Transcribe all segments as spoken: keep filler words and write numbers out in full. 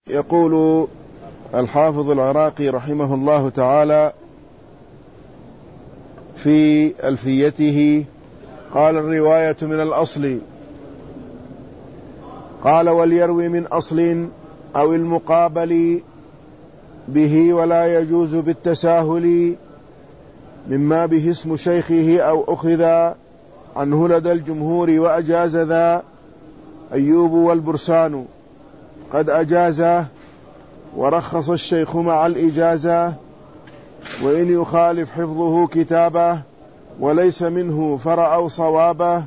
يقول الحافظ العراقي رحمه الله تعالى في ألفيته: قال الرواية من الأصل. قال: وليروي من أصل أو المقابل به، ولا يجوز بالتساهل، مما به اسم شيخه أو أخذ عنه لدى الجمهور، وأجاز ذا أيوب والبرسان قد أجازه، ورخص الشيخ مع الإجازة، وإن يخالف حفظه كتابه وليس منه فرأوا صوابه،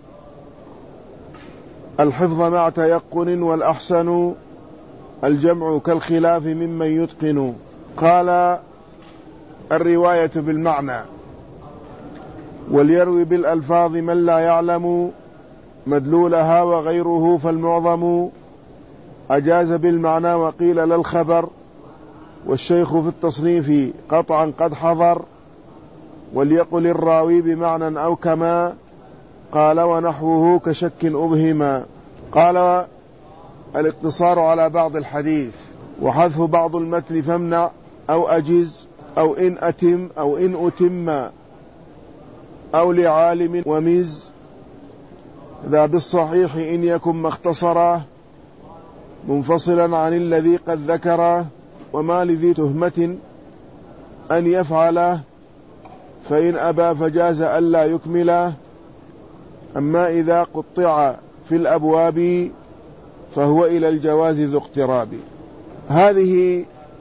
الحفظ مع تيقن والأحسن الجمع كالخلاف ممن يتقن. قال: الرواية بالمعنى، وليروي بالألفاظ من لا يعلم مدلولها وغيره فالمعظم، أجاز بالمعنى وقيل للخبر، والشيخ في التصنيف قطعا قد حضر، وليقل الراوي بمعنى أو كما قال، ونحوه كشك أبهما. قال: الاقتصار على بعض الحديث وحذف بعض المتن فامنع، أو أجز، أو إن أتم، أو إن أتم، أو لعالم ومز، ذا بالصحيح إن يكن ما اختصره منفصلا عن الذي قد ذكره، وما لذي تهمة أن يفعله، فإن أبى فجاز ألا يكمله، أما إذا قطع في الأبواب فهو إلى الجواز ذو اقتراب. هذه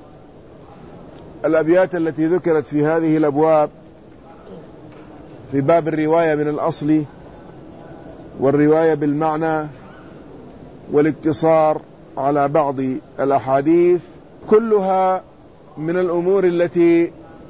الأبيات التي ذكرت في هذه الأبواب في باب الرواية من الأصل، والرواية بالمعنى، والاقتصار على بعض الأحاديث، كلها من الأمور التي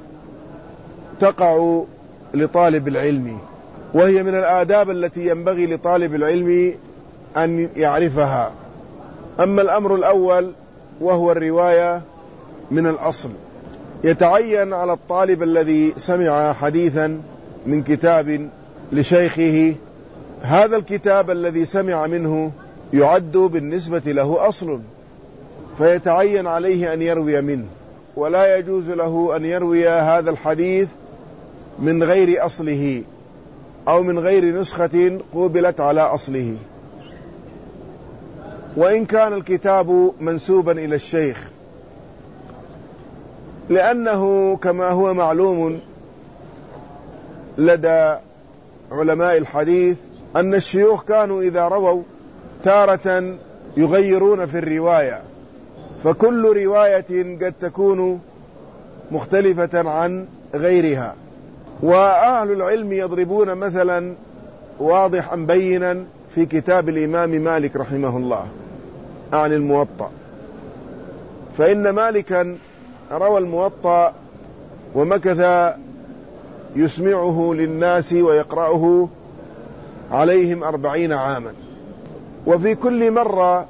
تقع لطالب العلم، وهي من الآداب التي ينبغي لطالب العلم أن يعرفها. أما الأمر الأول وهو الرواية من الأصل، يتعين على الطالب الذي سمع حديثا من كتاب لشيخه، هذا الكتاب الذي سمع منه يعد بالنسبة له أصل، فيتعين عليه أن يروي منه، ولا يجوز له أن يروي هذا الحديث من غير أصله أو من غير نسخة قوبلت على أصله، وإن كان الكتاب منسوبا إلى الشيخ، لأنه كما هو معلوم لدى علماء الحديث أن الشيوخ كانوا إذا رووا تارة يغيرون في الرواية، فكل رواية قد تكون مختلفة عن غيرها. وأهل العلم يضربون مثلا واضحا بينا في كتاب الإمام مالك رحمه الله عن الموطأ، فإن مالكا روى الموطأ ومكث يسمعه للناس ويقرأه عليهم أربعين عاما، وفي كل مرة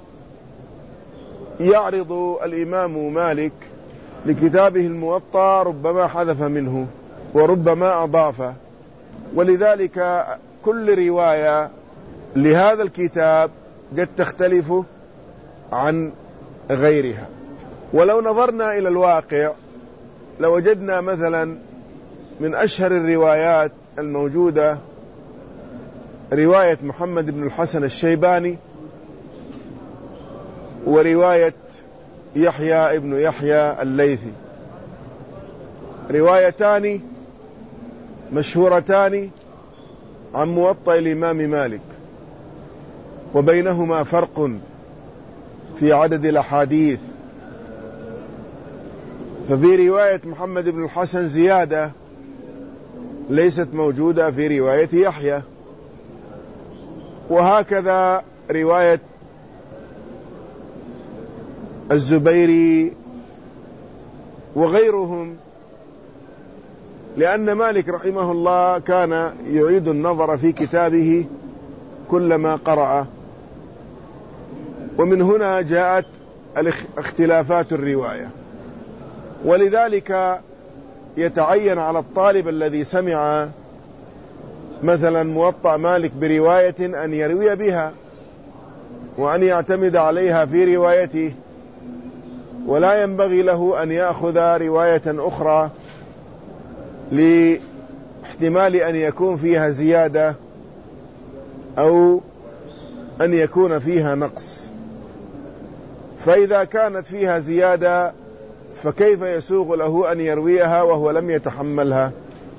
يعرض الإمام مالك لكتابه الموطأ ربما حذف منه وربما أضاف، ولذلك كل رواية لهذا الكتاب قد تختلف عن غيرها. ولو نظرنا إلى الواقع لوجدنا مثلا من أشهر الروايات الموجودة رواية محمد بن الحسن الشيباني، ورواية يحيى ابن يحيى الليثي، روايتان مشهورتان عن موطأ الإمام مالك، وبينهما فرق في عدد الأحاديث. ففي رواية محمد بن الحسن زيادة ليست موجودة في رواية يحيى، وهكذا رواية الزبيري وغيرهم، لأن مالك رحمه الله كان يعيد النظر في كتابه كلما قرأ، ومن هنا جاءت اختلافات الرواية. ولذلك يتعين على الطالب الذي سمع مثلا موطأ مالك برواية أن يروي بها وأن يعتمد عليها في روايته، ولا ينبغي له أن يأخذ رواية أخرى لاحتمال أن يكون فيها زيادة أو أن يكون فيها نقص. فإذا كانت فيها زيادة فكيف يسوغ له أن يرويها وهو لم يتحملها؟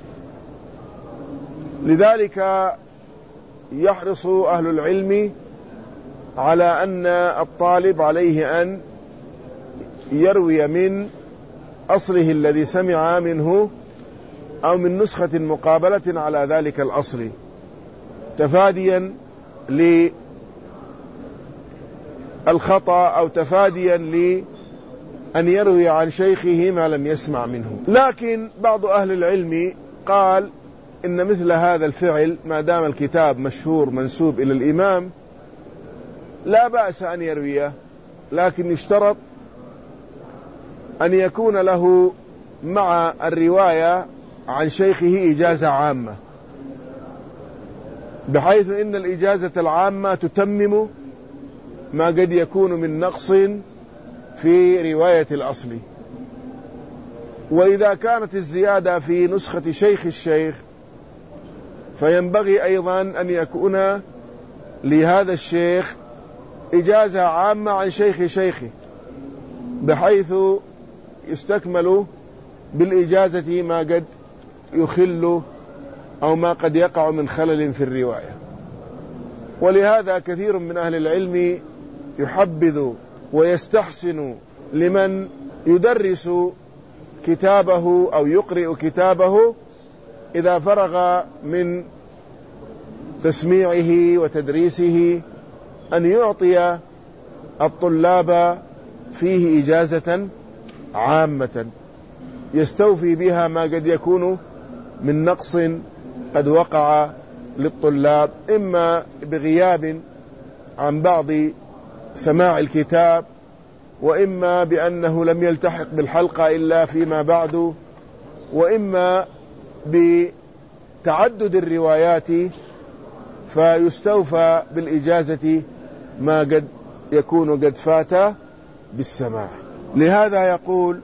لذلك يحرص أهل العلم على أن الطالب عليه أن يروي من أصله الذي سمع منه أو من نسخة مقابلة على ذلك الأصل، تفاديا للخطأ أو تفاديا لأن يروي عن شيخه ما لم يسمع منه. لكن بعض أهل العلم قال إن مثل هذا الفعل ما دام الكتاب مشهور منسوب إلى الإمام لا بأس أن يرويه، لكن يشترط أن يكون له مع الرواية عن شيخه إجازة عامة، بحيث إن الإجازة العامة تتمم ما قد يكون من نقص في رواية الأصل. وإذا كانت الزيادة في نسخة شيخ الشيخ فينبغي أيضا أن يكون لهذا الشيخ إجازة عامة عن شيخ شيخه، بحيث يستكمل بالإجازة ما قد يخل أو ما قد يقع من خلل في الرواية. ولهذا كثير من أهل العلم يحبذ ويستحسن لمن يدرس كتابه أو يقرئ كتابه إذا فرغ من تسميعه وتدريسه أن يعطي الطلاب فيه إجازة عامة يستوفي بها ما قد يكون من نقص قد وقع للطلاب، إما بغياب عن بعض سماع الكتاب، وإما بأنه لم يلتحق بالحلقة إلا فيما بعد، وإما بتعدد الروايات فيستوفى بالإجازة ما قد يكون قد فات بالسماع. لهذا يقول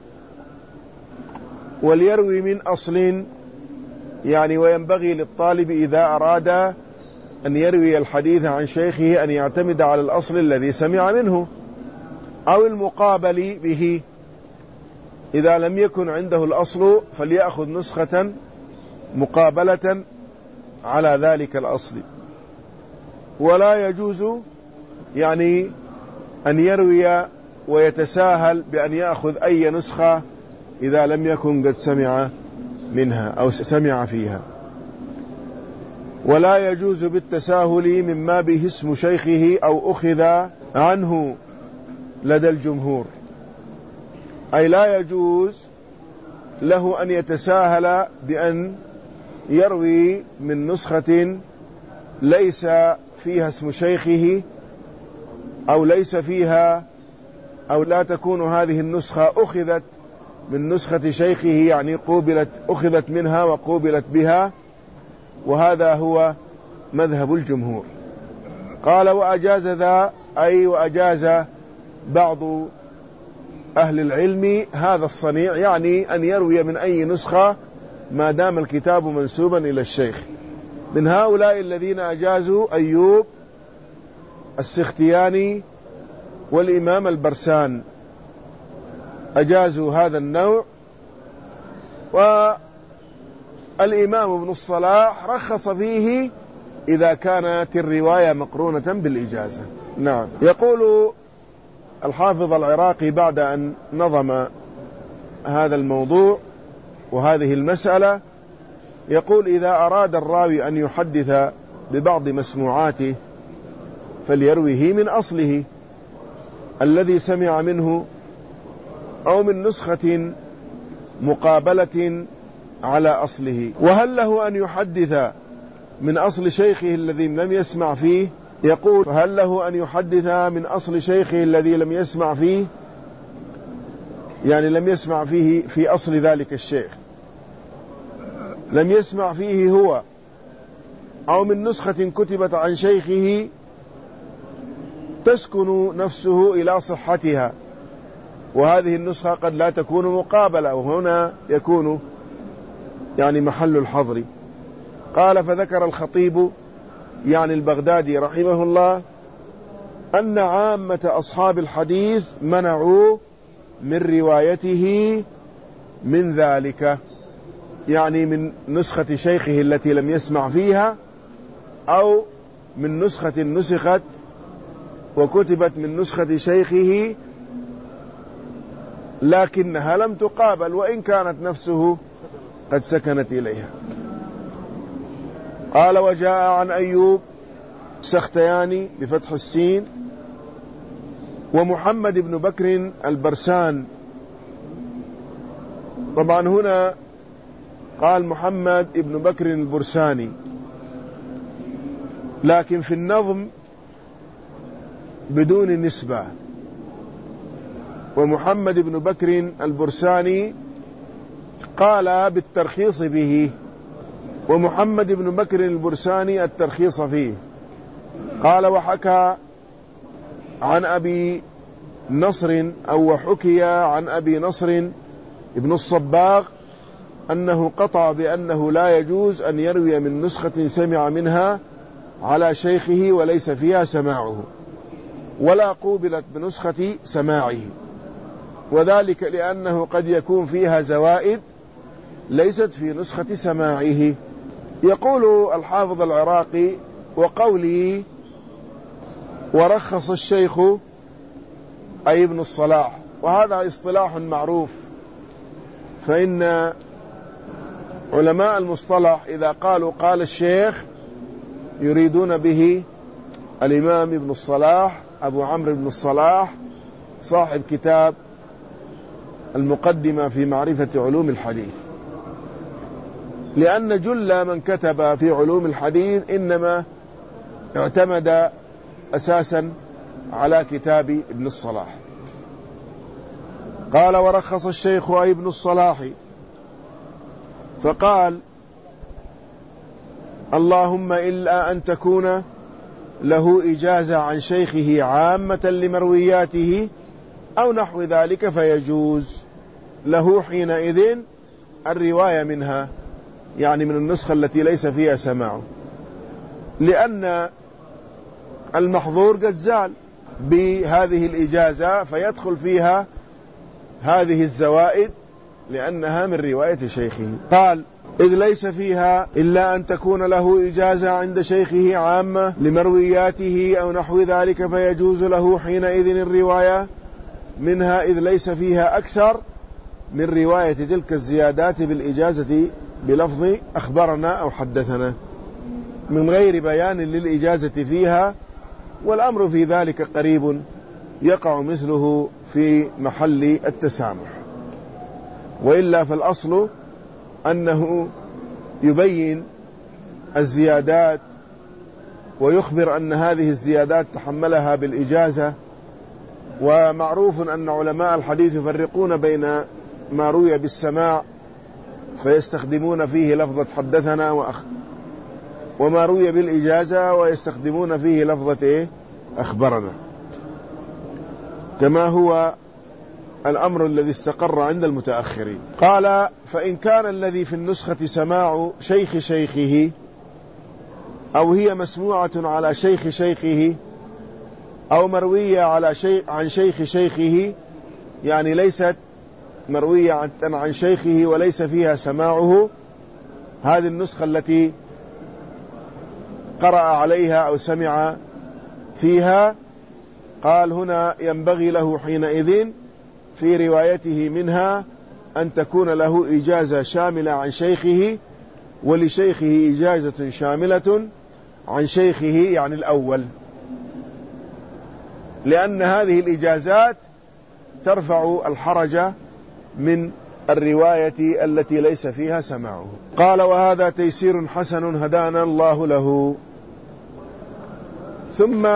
وليروي من أصل، يعني وينبغي للطالب إذا أراد أن يروي الحديث عن شيخه أن يعتمد على الأصل الذي سمع منه أو المقابل به. إذا لم يكن عنده الأصل فليأخذ نسخة مقابلة على ذلك الأصل. ولا يجوز يعني أن يروي ويتساهل بأن يأخذ أي نسخة إذا لم يكن قد سمع منها أو سمع فيها. ولا يجوز بالتساهل مما به اسم شيخه أو أخذ عنه لدى الجمهور، أي لا يجوز له أن يتساهل بأن يروي من نسخة ليس فيها اسم شيخه أو ليس فيها أو لا تكون هذه النسخة أخذت من نسخة شيخه، يعني قوبلت أخذت منها وقوبلت بها، وهذا هو مذهب الجمهور. قال وأجاز ذا، أي وأجاز بعض أهل العلم هذا الصنيع، يعني أن يروي من أي نسخة ما دام الكتاب منسوبا إلى الشيخ. من هؤلاء الذين أجازوا أيوب السختياني والإمام البرسان، أجازوا هذا النوع. والإمام ابن الصلاح رخص فيه إذا كانت الرواية مقرونة بالإجازة. نعم. يقول الحافظ العراقي بعد أن نظم هذا الموضوع وهذه المسألة، يقول إذا أراد الراوي أن يحدث ببعض مسموعاته فليرويه من أصله الذي سمع منه أو من نسخة مقابلة على أصله. وهل له أن يحدث من أصل شيخه الذي لم يسمع فيه؟ يقول هل له أن يحدث من أصل شيخه الذي لم يسمع فيه، يعني لم يسمع فيه في أصل ذلك الشيخ، لم يسمع فيه هو، أو من نسخة كتبت عن شيخه تسكن نفسه إلى صحتها، وهذه النسخة قد لا تكون مقابلة، وهنا يكون يعني محل الحظر. قال فذكر الخطيب يعني البغدادي رحمه الله أن عامة أصحاب الحديث منعوا من روايته من ذلك، يعني من نسخة شيخه التي لم يسمع فيها، أو من نسخة نسخت وكتبت من نسخة شيخه لكنها لم تقابل وإن كانت نفسه قد سكنت إليها. قال وجاء عن أيوب السختياني بفتح السين ومحمد بن بكر البرسان. طبعا هنا قال محمد بن بكر البرساني، لكن في النظم بدون نسبة، ومحمد بن بكر البرساني قال بالترخيص به، ومحمد بن بكر البرساني الترخيص فيه. قال وحكى عن أبي نصر أو وحكي عن أبي نصر ابن الصباغ أنه قطع بأنه لا يجوز أن يروي من نسخة سمع منها على شيخه وليس فيها سماعه، ولا قوبلت بنسخة سماعه، وذلك لأنه قد يكون فيها زوائد ليست في نسخة سماعه. يقول الحافظ العراقي وقولي ورخص الشيخ أي ابن الصلاح، وهذا اصطلاح معروف، فإن علماء المصطلح إذا قالوا قال الشيخ يريدون به الإمام ابن الصلاح أبو عمرو بن الصلاح صاحب كتاب المقدمة في معرفة علوم الحديث، لأن جل من كتب في علوم الحديث إنما اعتمد أساسا على كتاب ابن الصلاح. قال ورخص الشيخ أي ابن الصلاح فقال اللهم إلا أن تكون له إجازة عن شيخه عامة لمروياته أو نحو ذلك فيجوز له حينئذ الرواية منها، يعني من النسخة التي ليس فيها سماع، لأن المحظور قد زال بهذه الإجازة فيدخل فيها هذه الزوائد لأنها من رواية شيخه. قال إذ ليس فيها إلا أن تكون له إجازة عند شيخه عامة لمروياته أو نحو ذلك فيجوز له حينئذ الرواية منها، إذ ليس فيها أكثر من رواية تلك الزيادات بالإجازة بلفظ أخبرنا أو حدثنا من غير بيان للإجازة فيها، والأمر في ذلك قريب يقع مثله في محل التسامح، وإلا فالأصل أنه يبين الزيادات ويخبر أن هذه الزيادات تحملها بالإجازة. ومعروف أن علماء الحديث يفرقون بين ما روي بالسماع فيستخدمون فيه لفظة حدثنا وأخ، وما روي بالإجازة ويستخدمون فيه لفظة إيه؟ أخبرنا، كما هو الأمر الذي استقر عند المتأخرين. قال فإن كان الذي في النسخة سماع شيخ شيخه أو هي مسموعة على شيخ شيخه أو مروية على شيخ عن شيخ شيخه، يعني ليست مروية عن شيخه وليس فيها سماعه، هذه النسخة التي قرأ عليها أو سمع فيها، قال هنا ينبغي له حينئذ في روايته منها أن تكون له إجازة شاملة عن شيخه ولشيخه إجازة شاملة عن شيخه يعني الأول، لأن هذه الإجازات ترفع الحرج من الرواية التي ليس فيها سماعه. قال وهذا تيسير حسن هدانا الله له. ثم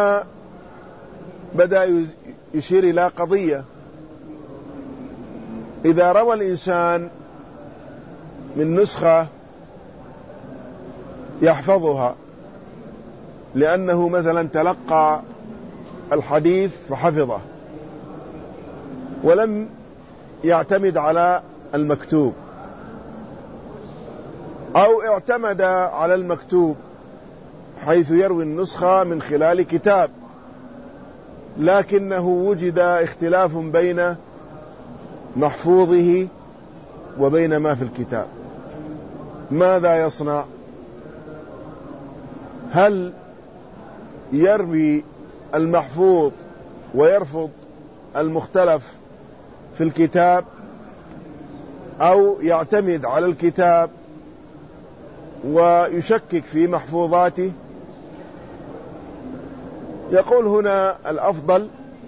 بدأ يشير إلى قضية، إذا روى الإنسان من نسخة يحفظها لأنه مثلا تلقى الحديث فحفظه، ولم يعتمد على المكتوب، أو اعتمد على المكتوب حيث يروي النسخة من خلال كتاب، لكنه وجد اختلاف بين محفوظه وبين ما في الكتاب. ماذا يصنع؟ هل يروي المحفوظ ويرفض المختلف في الكتاب، أو يعتمد على الكتاب ويشكك في محفوظاته؟ يقول هنا الأفضل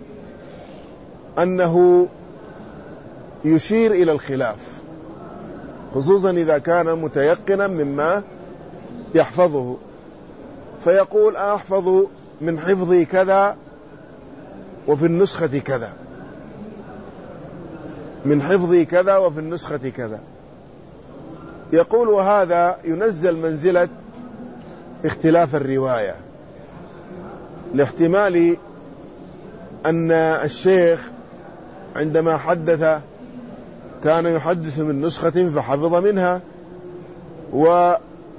أنه يشير إلى الخلاف، خصوصا إذا كان متيقنا مما يحفظه، فيقول أحفظ من حفظي كذا وفي النسخة كذا، من حفظي كذا وفي النسخة كذا. يقول وهذا ينزل منزلة اختلاف الرواية، لاحتمال أن الشيخ عندما حدث كان يحدث من نسخة فحفظ منها، وهذه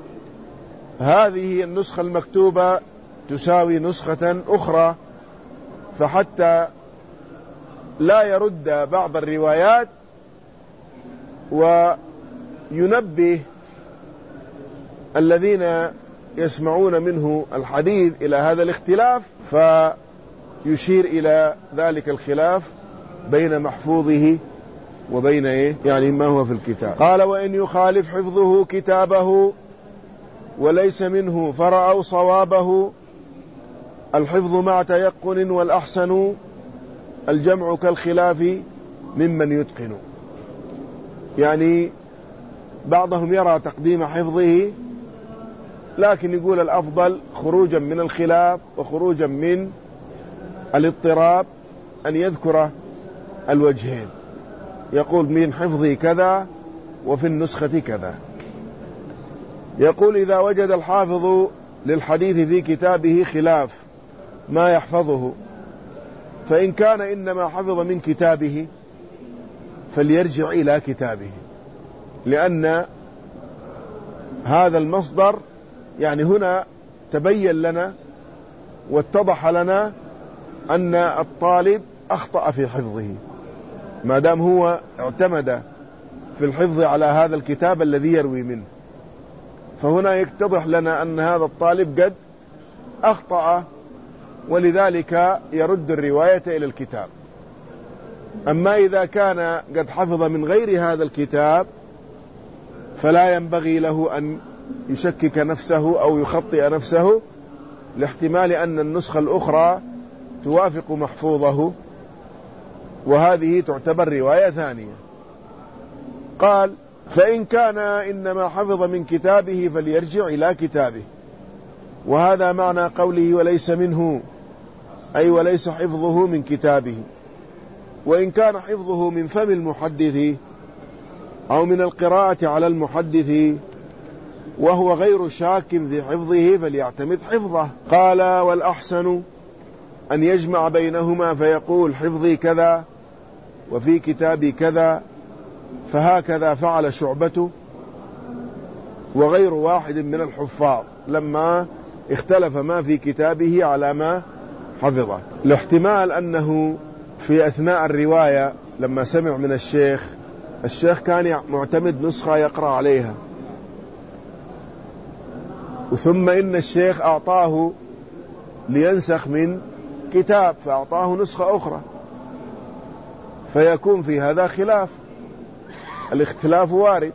النسخة المكتوبة تساوي نسخة أخرى، فحتى لا يرد بعض الروايات وينبه الذين يسمعون منه الحديث إلى هذا الاختلاف، فيشير إلى ذلك الخلاف بين محفوظه وبين إيه؟ يعني ما هو في الكتاب. قال وإن يخالف حفظه كتابه وليس منه فرأوا صوابه، الحفظ مع تيقن والأحسن الجمع كالخلاف ممن يتقن. يعني بعضهم يرى تقديم حفظه، لكن يقول الأفضل خروجا من الخلاف وخروجا من الاضطراب أن يذكر الوجهين، يقول من حفظي كذا وفي النسخة كذا. يقول إذا وجد الحافظ للحديث في كتابه خلاف ما يحفظه، فإن كان إنما حفظ من كتابه فليرجع إلى كتابه، لأن هذا المصدر يعني هنا تبين لنا واتضح لنا أن الطالب أخطأ في حفظه، ما دام هو اعتمد في الحفظ على هذا الكتاب الذي يروي منه، فهنا يتضح لنا أن هذا الطالب قد أخطأ، ولذلك يرد الرواية إلى الكتاب. أما إذا كان قد حفظ من غير هذا الكتاب فلا ينبغي له أن يشكك نفسه أو يخطئ نفسه، لاحتمال أن النسخة الأخرى توافق محفوظه، وهذه تعتبر رواية ثانية. قال فإن كان إنما حفظ من كتابه فليرجع إلى كتابه، وهذا معنى قوله وليس منه، أي وليس حفظه من كتابه. وإن كان حفظه من فم المحدث أو من القراءة على المحدث وهو غير شاك في حفظه فليعتمد حفظه. قال والأحسن أن يجمع بينهما فيقول حفظي كذا وفي كتابي كذا، فهكذا فعل شعبة وغير واحد من الحفاظ لما اختلف ما في كتابه على ما حفظه، لاحتمال أنه في أثناء الرواية لما سمع من الشيخ، الشيخ كان معتمد نسخة يقرأ عليها، ثم إن الشيخ أعطاه لينسخ من كتاب فأعطاه نسخة أخرى، فيكون في هذا خلاف، الاختلاف وارد.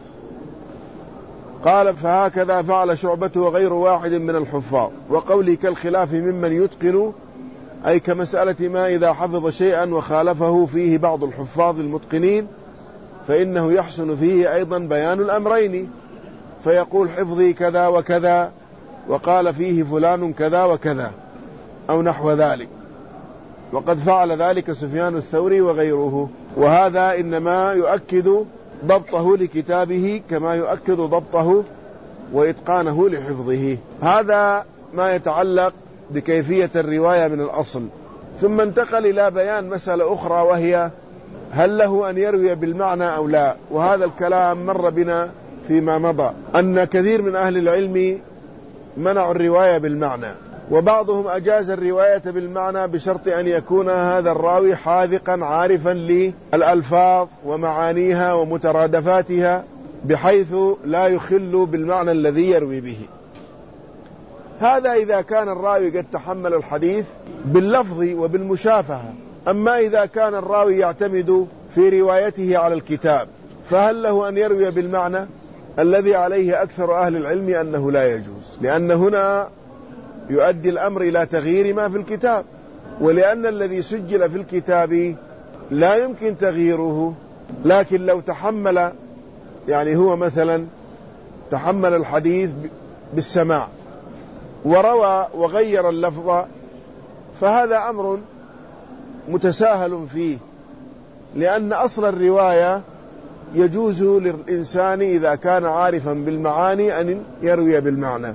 قال فهكذا فعل شعبة وغير واحد من الحفاظ. وقولي كالخلاف ممن يتقن، أي كمسألة ما إذا حفظ شيئا وخالفه فيه بعض الحفاظ المتقنين فإنه يحسن فيه أيضا بيان الأمرين، فيقول حفظي كذا وكذا وقال فيه فلان كذا وكذا أو نحو ذلك، وقد فعل ذلك سفيان الثوري وغيره. وهذا إنما يؤكد ضبطه لكتابه كما يؤكد ضبطه وإتقانه لحفظه. هذا ما يتعلق بكيفية الرواية من الأصل. ثم انتقل إلى بيان مسألة أخرى، وهي هل له أن يروي بالمعنى أو لا. وهذا الكلام مر بنا فيما مضى، أن كثير من أهل العلم منعوا الرواية بالمعنى، وبعضهم أجاز الرواية بالمعنى بشرط أن يكون هذا الراوي حاذقا عارفا للألفاظ ومعانيها ومترادفاتها بحيث لا يخل بالمعنى الذي يروي به. هذا إذا كان الراوي قد تحمل الحديث باللفظ وبالمشافهة. أما إذا كان الراوي يعتمد في روايته على الكتاب، فهل له أن يروي بالمعنى؟ الذي عليه أكثر أهل العلم أنه لا يجوز، لأن هنا يؤدي الأمر إلى تغيير ما في الكتاب، ولأن الذي سجل في الكتاب لا يمكن تغييره. لكن لو تحمل، يعني هو مثلا تحمل الحديث بالسماع وروى وغير اللفظ، فهذا أمر متساهل فيه، لأن أصل الرواية يجوز للإنسان إذا كان عارفا بالمعاني أن يروي بالمعنى.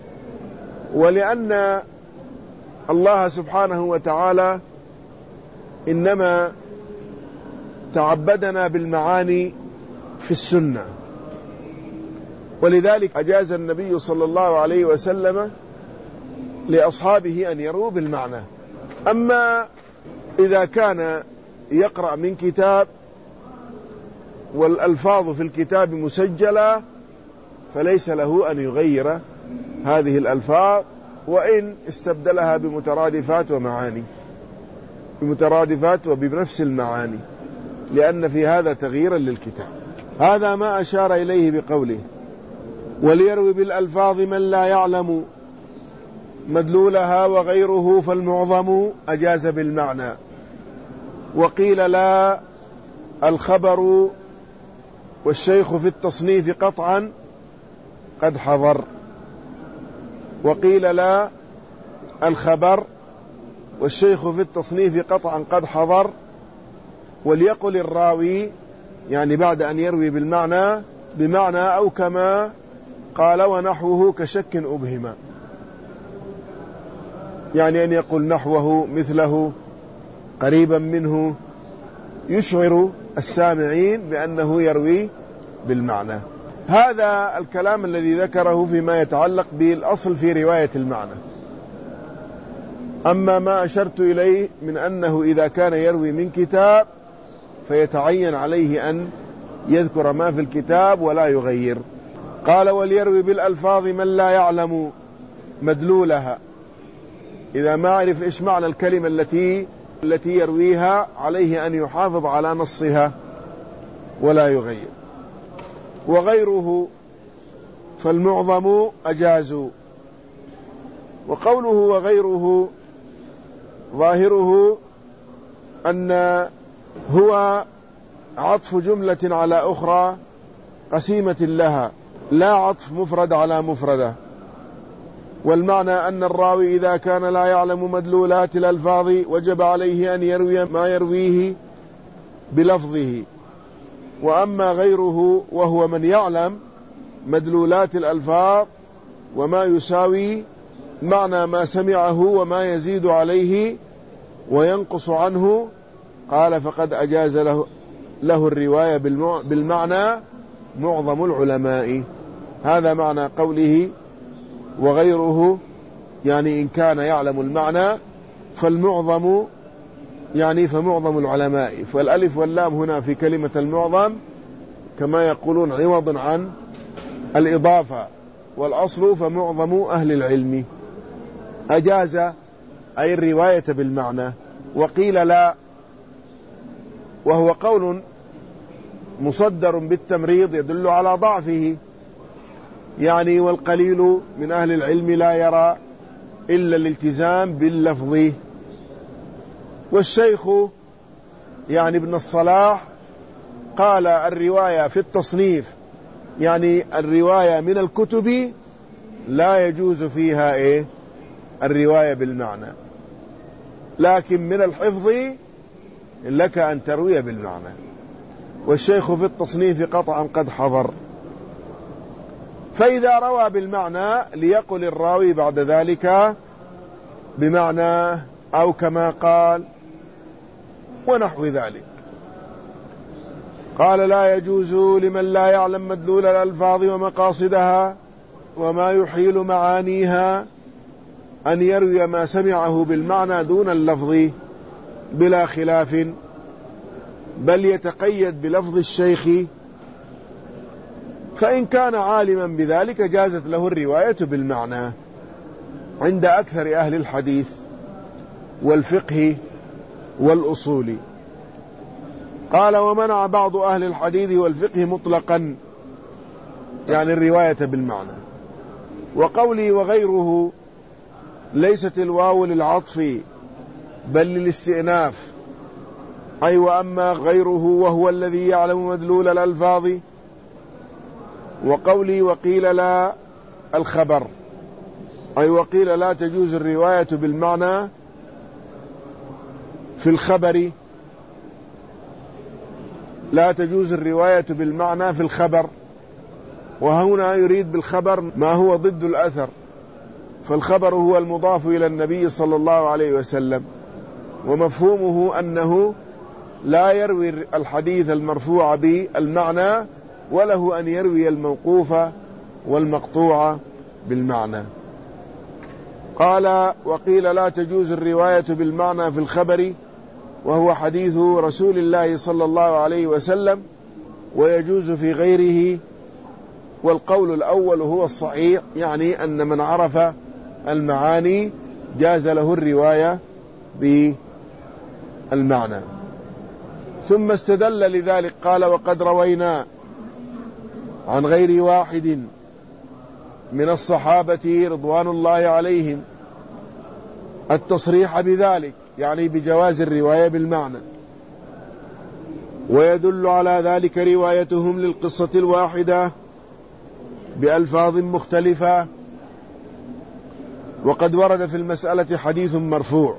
ولأن الله سبحانه وتعالى إنما تعبدنا بالمعاني في السنة، ولذلك أجاز النبي صلى الله عليه وسلم لأصحابه أن يروا بالمعنى. أما إذا كان يقرأ من كتاب والألفاظ في الكتاب مسجلة، فليس له أن يغير هذه الألفاظ وإن استبدلها بمترادفات ومعاني بمترادفات وبنفس المعاني، لأن في هذا تغييرا للكتاب. هذا ما أشار إليه بقوله وليروي بالألفاظ من لا يعلم مدلولها وغيره، فالمعظم أجاز بالمعنى. وقيل لا الخبر والشيخ في التصنيف قطعا قد حضر. وقيل لا الخبر والشيخ في التصنيف قطعا قد حضر، وليقل الراوي، يعني بعد أن يروي بالمعنى بمعنى أو كما قال ونحوه كشك أبهما، يعني أن يقول نحوه مثله قريبا منه يشعر السامعين بأنه يروي بالمعنى. هذا الكلام الذي ذكره فيما يتعلق بالأصل في رواية المعنى. أما ما أشرت إليه من أنه إذا كان يروي من كتاب فيتعين عليه أن يذكر ما في الكتاب ولا يغير. قال وليروي بالألفاظ من لا يعلم مدلولها، إذا ما عرف إيش معنى الكلمة التي التي يرويها عليه أن يحافظ على نصها ولا يغير. وغيره فالمعظم أجازوا. وقوله وغيره ظاهره أن هو عطف جملة على أخرى قسيمة لها، لا عطف مفرد على مفردة. والمعنى أن الراوي إذا كان لا يعلم مدلولات الألفاظ وجب عليه أن يروي ما يرويه بلفظه. وأما غيره وهو من يعلم مدلولات الألفاظ وما يساوي معنى ما سمعه وما يزيد عليه وينقص عنه، قال فقد أجاز له, له الرواية بالمعنى معظم العلماء. هذا معنى قوله وغيره، يعني إن كان يعلم المعنى فالمعظم، يعني فمعظم العلماء. فالألف واللام هنا في كلمة المعظم كما يقولون عوض عن الإضافة، والأصل فمعظم أهل العلم. أجاز أي الرواية بالمعنى. وقيل لا، وهو قول مصدر بالتمريض يدل على ضعفه، يعني والقليل من أهل العلم لا يرى إلا الالتزام باللفظ. والشيخ يعني ابن الصلاح قال الرواية في التصنيف، يعني الرواية من الكتب لا يجوز فيها إيه الرواية بالمعنى، لكن من الحفظ لك أن تروي بالمعنى. والشيخ في التصنيف قطعا قد حضر. فإذا روى بالمعنى ليقل الراوي بعد ذلك بمعنى أو كما قال ونحو ذلك. قال لا يجوز لمن لا يعلم مدلول الألفاظ ومقاصدها وما يحيل معانيها أن يروي ما سمعه بالمعنى دون اللفظ بلا خلاف، بل يتقيد بلفظ الشيخ، فإن كان عالما بذلك جازت له الرواية بالمعنى عند أكثر أهل الحديث والفقه والأصول. قال ومنع بعض أهل الحديث والفقه مطلقا يعني الرواية بالمعنى. وقولي وغيره ليست الواو للعطف بل للاستئناف، أي وأما غيره وهو الذي يعلم مدلول الألفاظ. وقولي وقيل لا الخبر، أي وقيل لا تجوز الرواية بالمعنى في الخبر، لا تجوز الرواية بالمعنى في الخبر، وهنا يريد بالخبر ما هو ضد الأثر، فالخبر هو المضاف إلى النبي صلى الله عليه وسلم، ومفهومه أنه لا يروي الحديث المرفوع بالمعنى، وله أن يروي الموقوف والمقطوع بالمعنى. قال وقيل لا تجوز الرواية بالمعنى في الخبر، وهو حديث رسول الله صلى الله عليه وسلم، ويجوز في غيره. والقول الأول هو الصحيح، يعني أن من عرف المعاني جاز له الرواية بالمعنى. ثم استدل لذلك قال وقد روينا عن غير واحد من الصحابة رضوان الله عليهم التصريح بذلك، يعني بجواز الرواية بالمعنى، ويدل على ذلك روايتهم للقصة الواحدة بألفاظ مختلفة. وقد ورد في المسألة حديث مرفوع،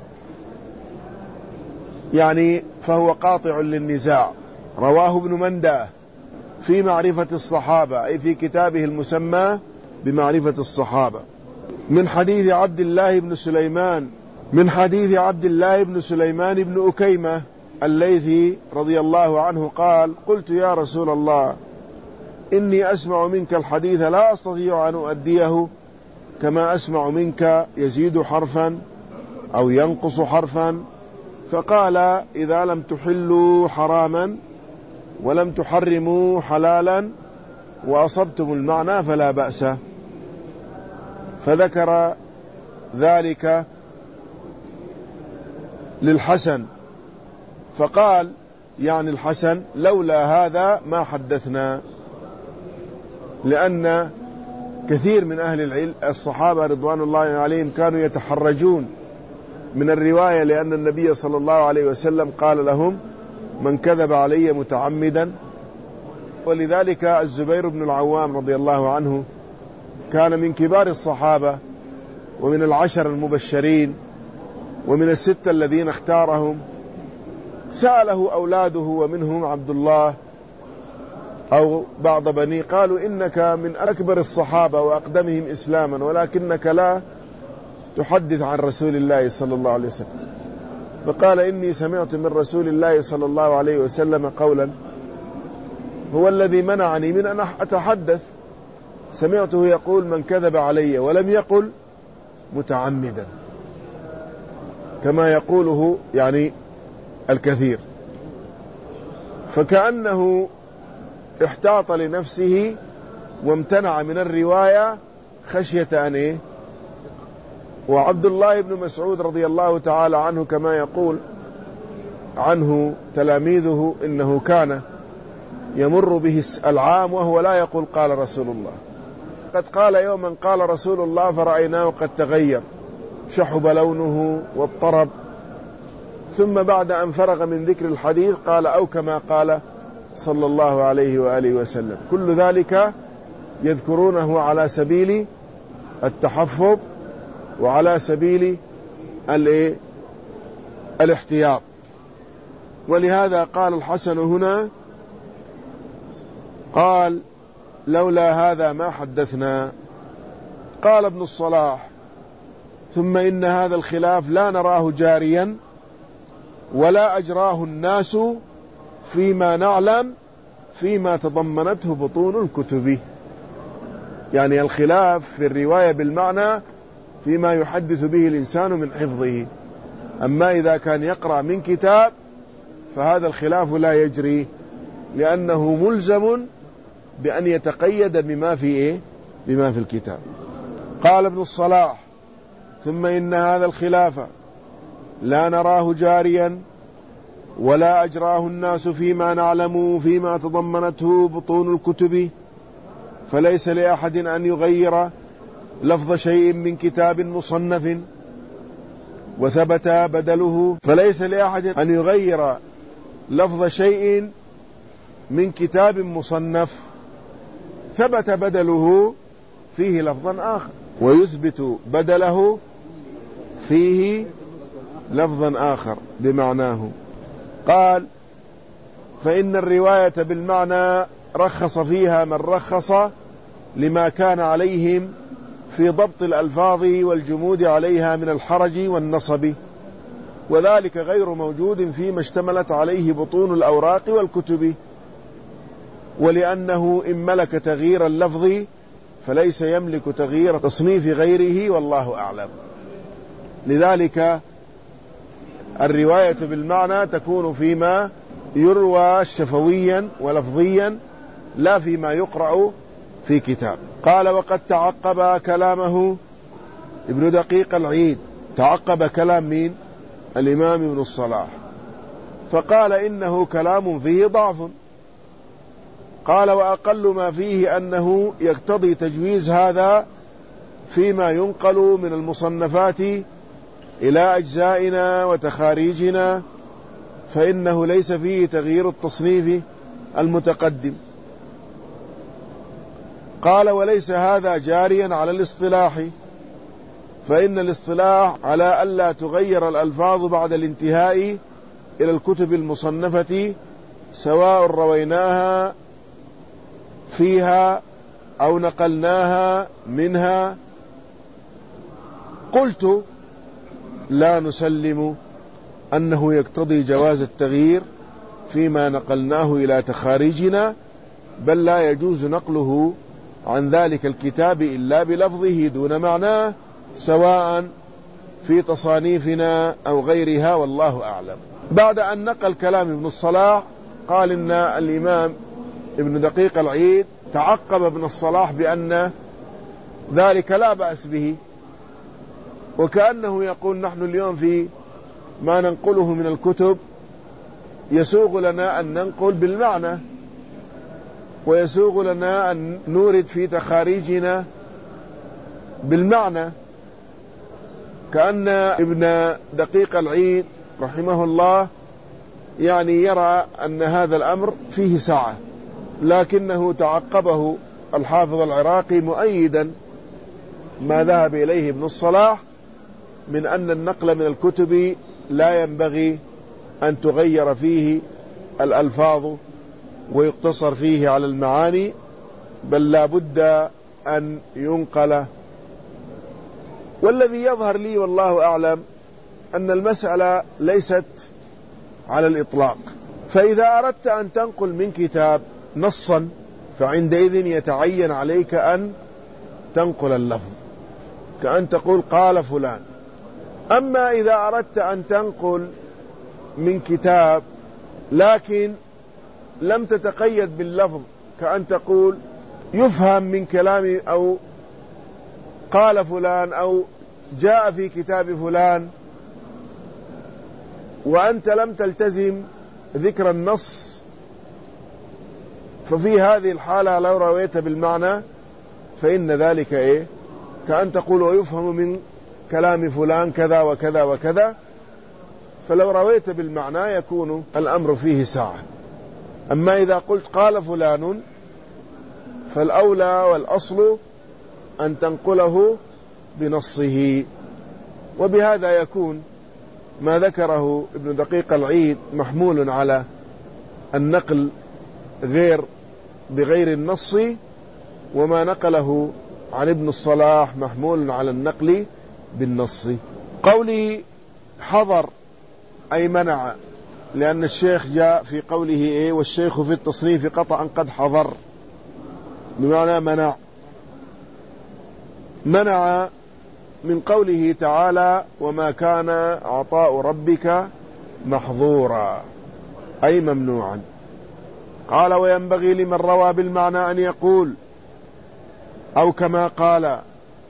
يعني فهو قاطع للنزاع، رواه ابن مندى في معرفة الصحابة، أي في كتابه المسمى بمعرفة الصحابة، من حديث عبد الله بن سليمان من حديث عبد الله بن سليمان بن أكيمة الليثي رضي الله عنه قال قلت يا رسول الله إني أسمع منك الحديث لا أستطيع أن أؤديه كما أسمع منك يزيد حرفا أو ينقص حرفا، فقال إذا لم تحلوا حراما ولم تحرموا حلالا وأصبتم المعنى فلا بأس. فذكر ذلك للحسن فقال يعني الحسن لولا هذا ما حدثنا، لأن كثير من أهل العلم الصحابة رضوان الله عليهم كانوا يتحرجون من الرواية، لأن النبي صلى الله عليه وسلم قال لهم من كذب علي متعمدا. ولذلك الزبير بن العوام رضي الله عنه كان من كبار الصحابة ومن العشر المبشرين ومن الستة الذين اختارهم، سأله أولاده ومنهم عبد الله أو بعض بني قالوا إنك من أكبر الصحابة وأقدمهم إسلاما ولكنك لا تحدث عن رسول الله صلى الله عليه وسلم. فقال إني سمعت من رسول الله صلى الله عليه وسلم قولا هو الذي منعني من أن أتحدث، سمعته يقول من كذب علي، ولم يقل متعمدا كما يقوله يعني الكثير. فكأنه احتاط لنفسه وامتنع من الرواية خشية أن إيه. وعبد الله بن مسعود رضي الله تعالى عنه كما يقول عنه تلاميذه إنه كان يمر به العام وهو لا يقول قال رسول الله، قد قال يوما قال رسول الله فرأيناه قد تغير شحب لونه واضطرب، ثم بعد أن فرغ من ذكر الحديث قال أو كما قال صلى الله عليه وآله وسلم. كل ذلك يذكرونه على سبيل التحفظ وعلى سبيل الاحتياط. ولهذا قال الحسن هنا قال لولا هذا ما حدثنا. قال ابن الصلاح ثم إن هذا الخلاف لا نراه جاريا ولا أجراه الناس فيما نعلم فيما تضمنته بطون الكتب. يعني الخلاف في الرواية بالمعنى فيما يحدث به الإنسان من حفظه، أما إذا كان يقرأ من كتاب فهذا الخلاف لا يجري، لأنه ملزم بأن يتقيد بما في إيه؟ بما في الكتاب. قال ابن الصلاح: ثم إن هذا الخلاف لا نراه جاريا ولا أجراه الناس فيما نعلم فيما تضمنته بطون الكتب، فليس لأحد أن يغير لفظ شيء من كتاب مصنف وثبت بدله فليس لأحد أن يغير لفظ شيء من كتاب مصنف ثبت بدله فيه لفظا آخر، ويثبت بدله فيه لفظا آخر بمعناه. قال: فإن الرواية بالمعنى رخص فيها من رخص لما كان عليهم في ضبط الألفاظ والجمود عليها من الحرج والنصب، وذلك غير موجود فيما اشتملت عليه بطون الأوراق والكتب، ولأنه إن ملك تغيير اللفظ فليس يملك تغيير تصنيف غيره، والله أعلم. لذلك الرواية بالمعنى تكون فيما يروى شفويا ولفظيا لا فيما يقرأ في كتاب. قال: وقد تعقب كلامه ابن دقيق العيد. تعقب كلام مين؟ الإمام ابن الصلاح، فقال: إنه كلام فيه ضعف. قال: وأقل ما فيه أنه يقتضي تجويز هذا فيما ينقل من المصنفات إلى أجزائنا وتخاريجنا، فإنه ليس فيه تغيير التصنيف المتقدم. قال: وليس هذا جاريا على الاصطلاح، فإن الاصطلاح على ألا تغير الألفاظ بعد الانتهاء إلى الكتب المصنفة سواء رويناها فيها أو نقلناها منها. قلت: لا نسلم أنه يقتضي جواز التغيير فيما نقلناه إلى تخاريجنا، بل لا يجوز نقله عن ذلك الكتاب إلا بلفظه دون معناه سواء في تصانيفنا أو غيرها، والله أعلم. بعد أن نقل كلام ابن الصلاح قال إن الإمام ابن دقيق العيد تعقب ابن الصلاح بأن ذلك لا بأس به، وكأنه يقول: نحن اليوم في ما ننقله من الكتب يسوغ لنا أن ننقل بالمعنى، ويسوغ لنا أن نورد في تخاريجنا بالمعنى. كأن ابن دقيق العيد رحمه الله يعني يرى أن هذا الأمر فيه سعة، لكنه تعقبه الحافظ العراقي مؤيدا ما ذهب إليه ابن الصلاح من أن النقل من الكتب لا ينبغي أن تغير فيه الألفاظ ويقتصر فيه على المعاني، بل لا بد أن ينقل. والذي يظهر لي والله أعلم أن المسألة ليست على الإطلاق، فإذا أردت أن تنقل من كتاب نصا فعندئذ يتعين عليك أن تنقل اللفظ، كأن تقول: قال فلان. أما إذا أردت أن تنقل من كتاب لكن لم تتقيد باللفظ، كأن تقول: يفهم من كلامي، أو قال فلان، أو جاء في كتاب فلان، وأنت لم تلتزم ذكر النص، ففي هذه الحالة لو رويت بالمعنى فإن ذلك إيه؟ كأن تقول: ويفهم من كلام فلان كذا وكذا وكذا، فلو رويت بالمعنى يكون الأمر فيه سعة. أما إذا قلت: قال فلان، فالأولى والأصل أن تنقله بنصه. وبهذا يكون ما ذكره ابن دقيق العيد محمول على النقل غير بغير النص، وما نقله عن ابن الصلاح محمول على النقل بالنص. قولي حضر أي منع، لأن الشيخ جاء في قوله إيه والشيخ في التصنيف قطعا قد حضر، بمعنى منع. منع من قوله تعالى وما كان عطاء ربك محظورا، أي ممنوعا. قال وينبغي لمن روى بالمعنى أن يقول أو كما قال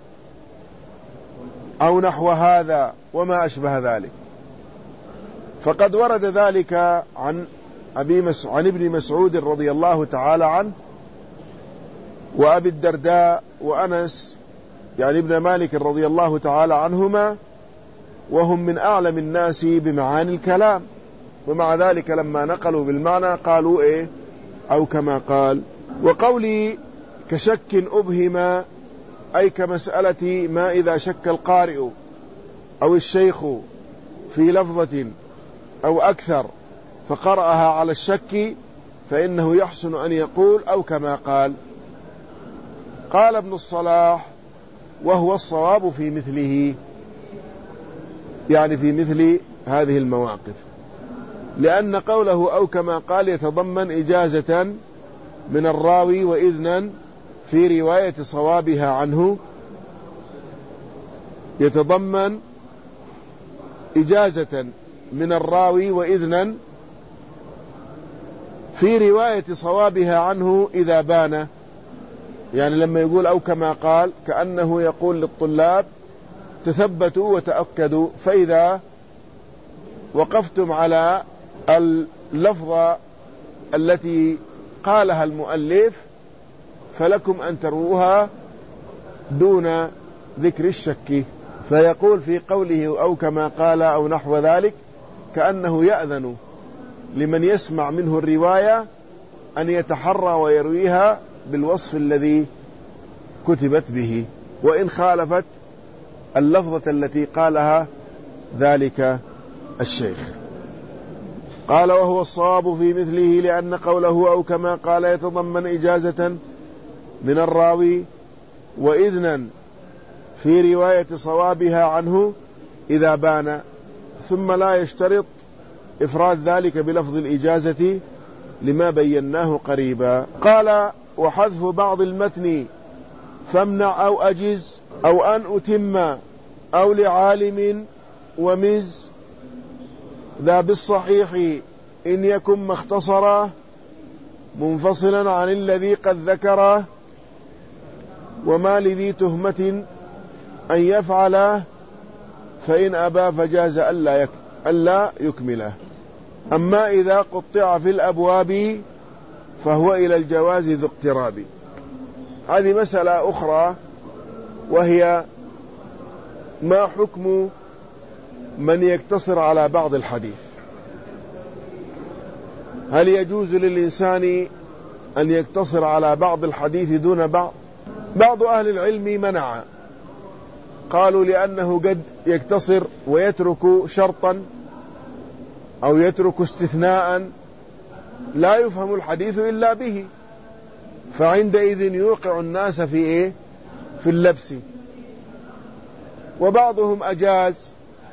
أو نحو هذا وما أشبه ذلك. فقد ورد ذلك عن أبي مس... عن ابن مسعود رضي الله تعالى عنه وأبي الدرداء وأنس يعني ابن مالك رضي الله تعالى عنهما، وهم من أعلم الناس بمعاني الكلام، ومع ذلك لما نقلوا بالمعنى قالوا إيه أو كما قال. وقولي كشك أبهم أي كمسألة ما إذا شك القارئ أو الشيخ في لفظة أو أكثر فقرأها على الشك فإنه يحسن أن يقول أو كما قال. قال ابن الصلاح وهو الصواب في مثله، يعني في مثل هذه المواقف، لأن قوله أو كما قال يتضمن إجازة من الراوي وإذنا في رواية صوابها عنه، يتضمن إجازة من الراوي وإذنا في رواية صوابها عنه إذا بان. يعني لما يقول أو كما قال كأنه يقول للطلاب تثبتوا وتأكدوا، فإذا وقفتم على اللفظة التي قالها المؤلف فلكم أن تروها دون ذكر الشك. فيقول في قوله أو كما قال أو نحو ذلك كأنه يأذن لمن يسمع منه الرواية أن يتحرى ويرويها بالوصف الذي كتبت به، وإن خالفت اللفظة التي قالها ذلك الشيخ. قال وهو الصواب في مثله لأن قوله أو كما قال يتضمن إجازة من الراوي وإذنا في رواية صوابها عنه إذا بان، ثم لا يشترط إفراد ذلك بلفظ الإجازة لما بيناه قريبا. قال وحذف بعض المتن فامنع أو أجز أو أن أتم أو لعالم ومز ذا بالصحيح إن يكن مختصرا منفصلا عن الذي قد ذكره وما لذي تهمة أن يفعله فإن أبى فجاز ألا, يك... ألا يكمله. أما إذا قطع في الأبواب فهو إلى الجواز ذو اقتراب. هذه مسألة أخرى وهي ما حكم من يقتصر على بعض الحديث. هل يجوز للإنسان أن يقتصر على بعض الحديث دون بعض؟ بعض أهل العلم منع، قالوا لأنه قد يقتصر ويترك شرطا أو يترك استثناء لا يفهم الحديث إلا به، فعندئذ يوقع الناس في إيه؟ في اللبس. وبعضهم أجاز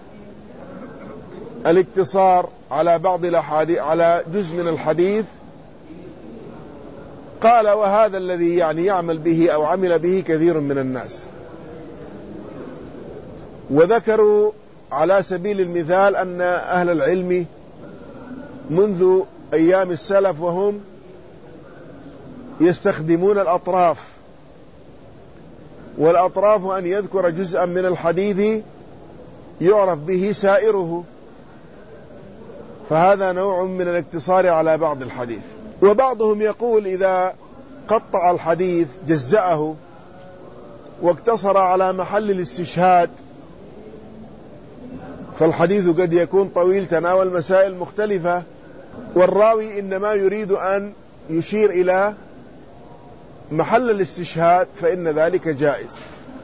الاقتصار على بعض الأحاديث على جزء من الحديث، قال وهذا الذي يعني يعمل به أو عمل به كثير من الناس. وذكروا على سبيل المثال أن أهل العلم منذ أيام السلف وهم يستخدمون الأطراف، والأطراف أن يذكر جزءا من الحديث يعرف به سائره، فهذا نوع من الاقتصار على بعض الحديث. وبعضهم يقول إذا قطع الحديث جزأه واقتصر على محل الاستشهاد، فالحديث قد يكون طويل تناول مسائل مختلفة والراوي إنما يريد أن يشير إلى محل الاستشهاد فإن ذلك جائز،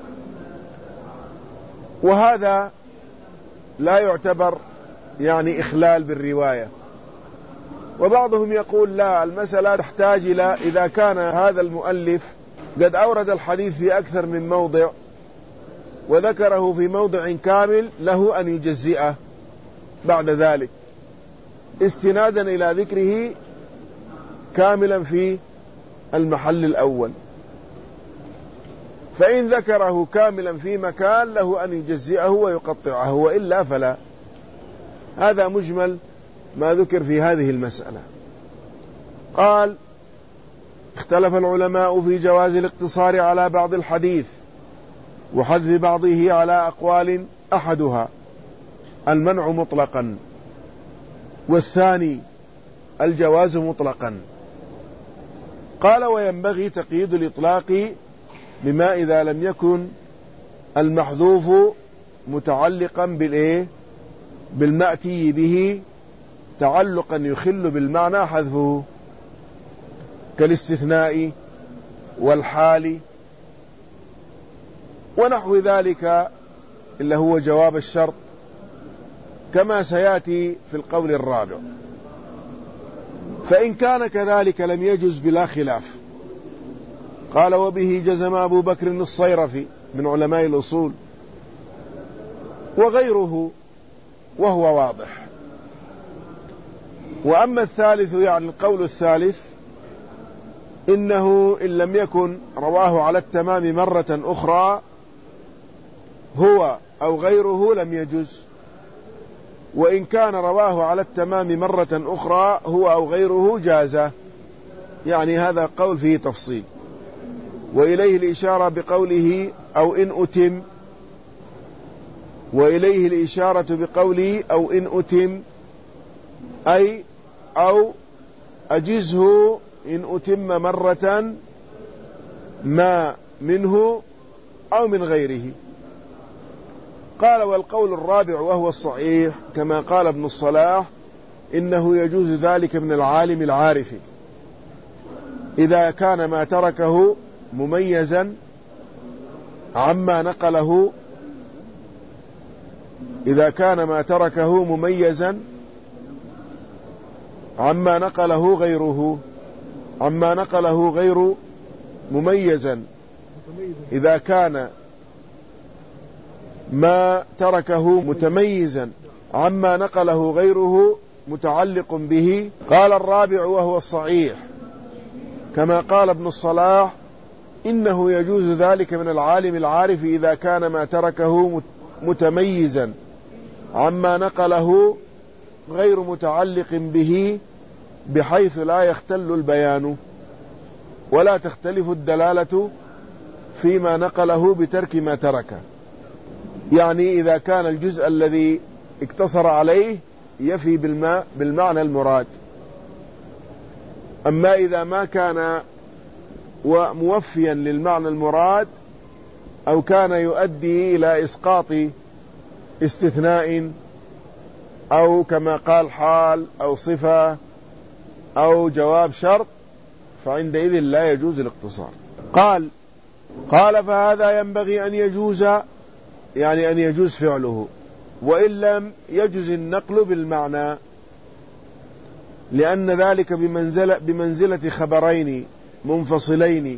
وهذا لا يعتبر يعني إخلال بالرواية. وبعضهم يقول لا، المسألة تحتاج إلى إذا كان هذا المؤلف قد أورد الحديث في أكثر من موضع وذكره في موضع كامل له أن يجزئه بعد ذلك استنادا إلى ذكره كاملا في المحل الأول. فإن ذكره كاملا في مكان له أن يجزئه ويقطعه، وإلا فلا. هذا مجمل ما ذكر في هذه المسألة. قال: اختلف العلماء في جواز الاقتصار على بعض الحديث وحذف بعضه على أقوال، أحدها المنع مطلقا، والثاني الجواز مطلقا. قال: وينبغي تقييد الإطلاق بما إذا لم يكن المحذوف متعلقا بالإيه بالمأتي به تعلقا يخل بالمعنى حذفه، كالاستثناء والحال ونحو ذلك، إلا هو جواب الشرط، كما سيأتي في القول الرابع. فإن كان كذلك لم يجز بلا خلاف. قال: وبه جزم أبو بكر الصيرفي من علماء الأصول وغيره، وهو واضح. وأما الثالث، يعني القول الثالث، إنه إن لم يكن رواه على التمام مرة أخرى هو أو غيره لم يجز، وإن كان رواه على التمام مرة أخرى هو أو غيره جاز. يعني هذا قول فيه تفصيل. وإليه الإشارة بقوله أو إن أتم، وإليه الإشارة بقوله أو إن أتم، أي أو أجزه إن أتم مرة ما منه أو من غيره. قال: والقول الرابع وهو الصحيح كما قال ابن الصلاح إنه يجوز ذلك من العالم العارف إذا كان ما تركه مميزا عما نقله إذا كان ما تركه مميزا عما نقله غيره عما نقله غير مميزا إذا كان ما تركه متميزا عما نقله غيره متعلق به. قال: الرابع وهو الصحيح كما قال ابن الصلاح إنه يجوز ذلك من العالم العارف إذا كان ما تركه متميزا عما نقله غير متعلق به، بحيث لا يختل البيان ولا تختلف الدلالة فيما نقله بترك ما تركه. يعني إذا كان الجزء الذي اقتصر عليه يفي بالما بالمعنى المراد. أما إذا ما كان وموفيا للمعنى المراد أو كان يؤدي إلى إسقاط استثناء أو كما قال حال أو صفة أو جواب شرط، فعندئذ لا يجوز الاقتصار. قال قال فهذا ينبغي أن يجوز، يعني أن يجوز فعله، وإن لم يجوز النقل بالمعنى، لأن ذلك بمنزلة, بمنزلة خبرين منفصلين.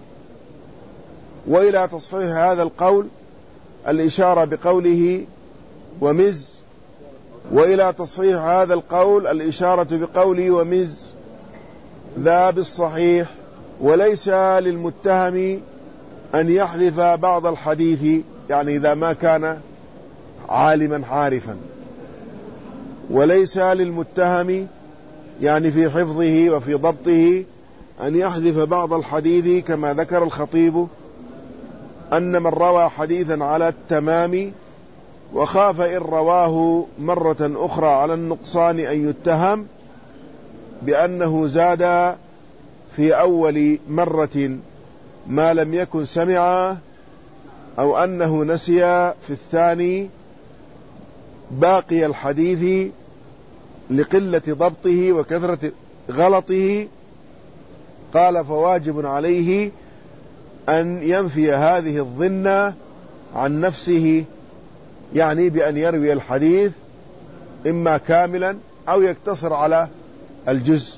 وإلى تصحيح هذا القول الإشارة بقوله ومز وإلى تصحيح هذا القول الإشارة بقوله ومز ذا بالصحيح. وليس للمتهم أن يحذف بعض الحديث، يعني إذا ما كان عالما عارفا، وليس للمتهم يعني في حفظه وفي ضبطه أن يحذف بعض الحديث، كما ذكر الخطيب أن من روى حديثا على التمام وخاف إن رواه مرة أخرى على النقصان أن يتهم بأنه زاد في أول مرة ما لم يكن سمع، أو أنه نسي في الثاني باقي الحديث لقلة ضبطه وكثرة غلطه. قال فواجب عليه أن ينفي هذه الظن عن نفسه، يعني بأن يروي الحديث إما كاملا أو يقتصر على الجزء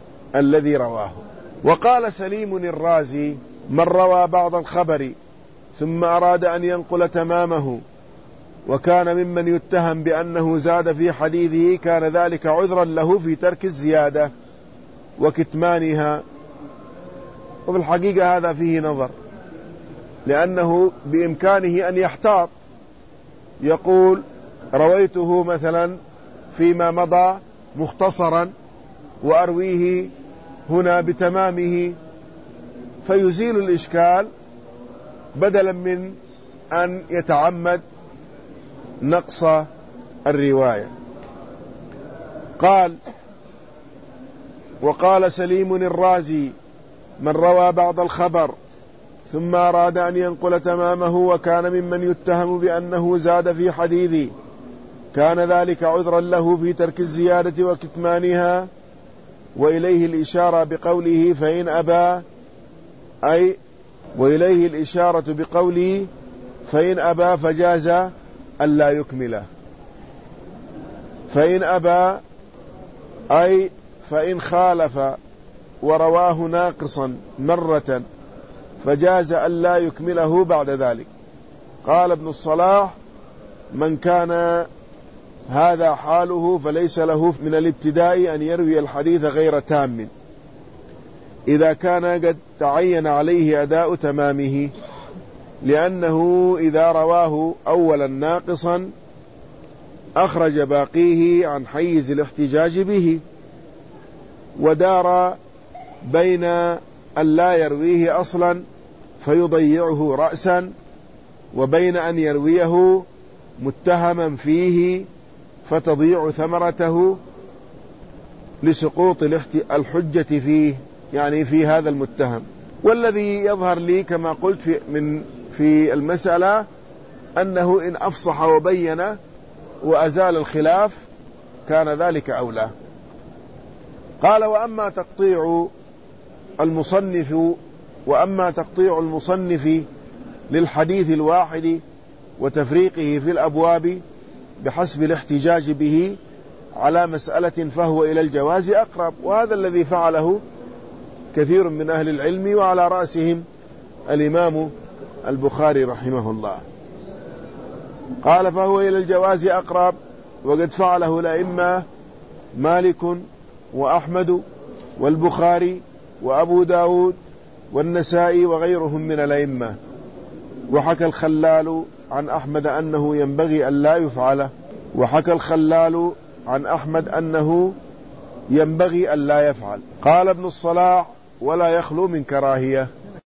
الذي رواه. وقال سليم الرازي من روى بعض الخبر ثم أراد أن ينقل تمامه وكان ممن يتهم بأنه زاد في حديثه كان ذلك عذرا له في ترك الزيادة وكتمانها. وفي الحقيقة هذا فيه نظر، لأنه بإمكانه أن يحتاط، يقول رويته مثلا فيما مضى مختصرا وأرويه هنا بتمامه، فيزيل الإشكال بدلا من أن يتعمد نقص الرواية. قال: وقال سليم الرازي: من روى بعض الخبر ثم أراد أن ينقل تمامه وكان ممن يتهم بأنه زاد في حديثه كان ذلك عذرا له في ترك الزيادة وكتمانها. وإليه الإشارة بقوله فإن أبى، أي وإليه الإشارة بقوله فإن أبى فجاز ألا يكمله. فإن أبى أي فإن خالف ورواه ناقصا مرة فجاز ألا يكمله بعد ذلك. قال ابن الصلاح: من كان هذا حاله فليس له من الابتداء أن يروي الحديث غير تام إذا كان قد تعين عليه أداء تمامه، لأنه إذا رواه أولا ناقصا أخرج باقيه عن حيز الاحتجاج به، ودار بين أن لا يرويه أصلا فيضيعه رأسا وبين أن يرويه متهما فيه فتضيع ثمرته لسقوط الحجة فيه، يعني في هذا المتهم. والذي يظهر لي كما قلت في, من في المسألة أنه إن أفصح وبين وأزال الخلاف كان ذلك أولى. قال: وأما تقطيع المصنف وأما تقطيع المصنف للحديث الواحد وتفريقه في الأبواب بحسب الاحتجاج به على مسألة فهو إلى الجواز أقرب، وهذا الذي فعله كثير من أهل العلم وعلى رأسهم الإمام البخاري رحمه الله. قال: فهو إلى الجواز أقرب، وقد فعله الأئمة مالك وأحمد والبخاري وأبو داود والنسائي وغيرهم من الأئمة. وحكى الخلال عن أحمد أنه ينبغي أن لا يفعله وحكى الخلال عن أحمد أنه ينبغي أن لا يفعل. قال ابن الصلاح: ولا يخلو من كراهية.